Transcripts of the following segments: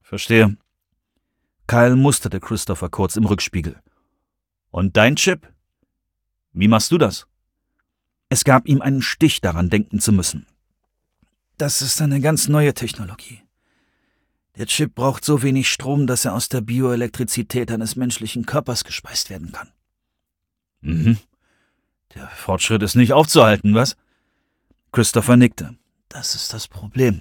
Verstehe. Kyle musterte Christopher kurz im Rückspiegel. Und dein Chip? Wie machst du das? Es gab ihm einen Stich, daran denken zu müssen. Das ist eine ganz neue Technologie. Der Chip braucht so wenig Strom, dass er aus der Bioelektrizität eines menschlichen Körpers gespeist werden kann. Der Fortschritt ist nicht aufzuhalten, was? Christopher nickte. Das ist das Problem.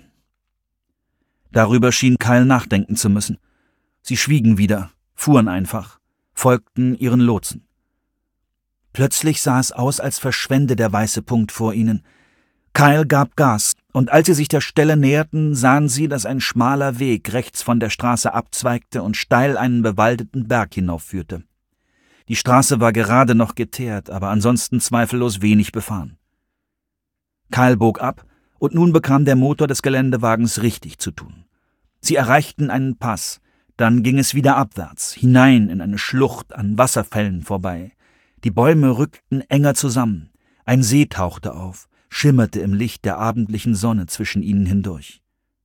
Darüber schien Kyle nachdenken zu müssen. Sie schwiegen wieder, fuhren einfach, folgten ihren Lotsen. Plötzlich sah es aus, als verschwände der weiße Punkt vor ihnen. Kyle gab Gas, und als sie sich der Stelle näherten, sahen sie, dass ein schmaler Weg rechts von der Straße abzweigte und steil einen bewaldeten Berg hinaufführte. Die Straße war gerade noch geteert, aber ansonsten zweifellos wenig befahren. Kyle bog ab, und nun bekam der Motor des Geländewagens richtig zu tun. Sie erreichten einen Pass, dann ging es wieder abwärts, hinein in eine Schlucht an Wasserfällen vorbei. Die Bäume rückten enger zusammen, ein See tauchte auf, schimmerte im Licht der abendlichen Sonne zwischen ihnen hindurch.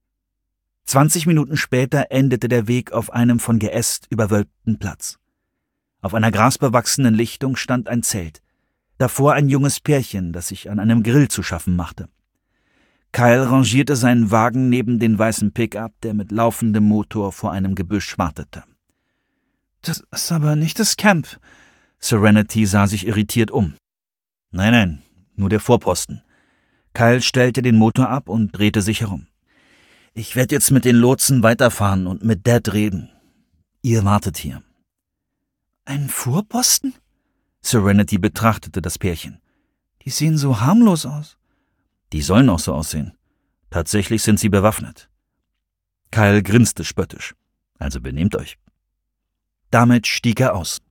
20 Minuten später endete der Weg auf einem von Geäst überwölbten Platz. Auf einer grasbewachsenen Lichtung stand ein Zelt, davor ein junges Pärchen, das sich an einem Grill zu schaffen machte. Kyle rangierte seinen Wagen neben den weißen Pickup, der mit laufendem Motor vor einem Gebüsch wartete. »Das ist aber nicht das Camp.« Serenity sah sich irritiert um. »Nein, nur der Vorposten.« Kyle stellte den Motor ab und drehte sich herum. »Ich werde jetzt mit den Lotsen weiterfahren und mit Dad reden. Ihr wartet hier.« »Ein Vorposten?« Serenity betrachtete das Pärchen. »Die sehen so harmlos aus.« »Die sollen auch so aussehen. Tatsächlich sind sie bewaffnet.« Kyle grinste spöttisch. »Also benehmt euch.« Damit stieg er aus.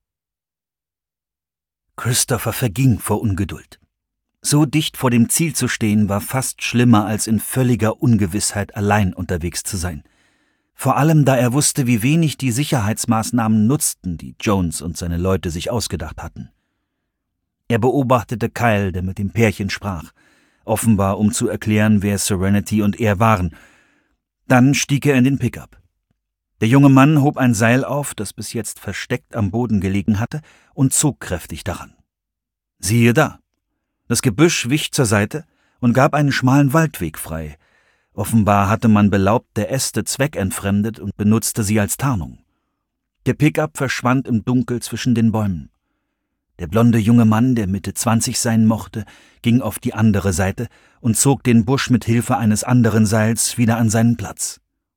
Christopher verging vor Ungeduld. So dicht vor dem Ziel zu stehen, war fast schlimmer, als in völliger Ungewissheit allein unterwegs zu sein. Vor allem, da er wusste, wie wenig die Sicherheitsmaßnahmen nutzten, die Jones und seine Leute sich ausgedacht hatten. Er beobachtete Kyle, der mit dem Pärchen sprach, offenbar um zu erklären, wer Serenity und er waren. Dann stieg er in den Pickup. Der junge Mann hob ein Seil auf, das bis jetzt versteckt am Boden gelegen hatte, und zog kräftig daran. Siehe da! Das Gebüsch wich zur Seite und gab einen schmalen Waldweg frei. Offenbar hatte man belaubte Äste zweckentfremdet und benutzte sie als Tarnung. Der Pickup verschwand im Dunkel zwischen den Bäumen. Der blonde junge Mann, der Mitte 20 sein mochte, ging auf die andere Seite und zog den Busch mit Hilfe eines anderen Seils wieder an seinen Platz.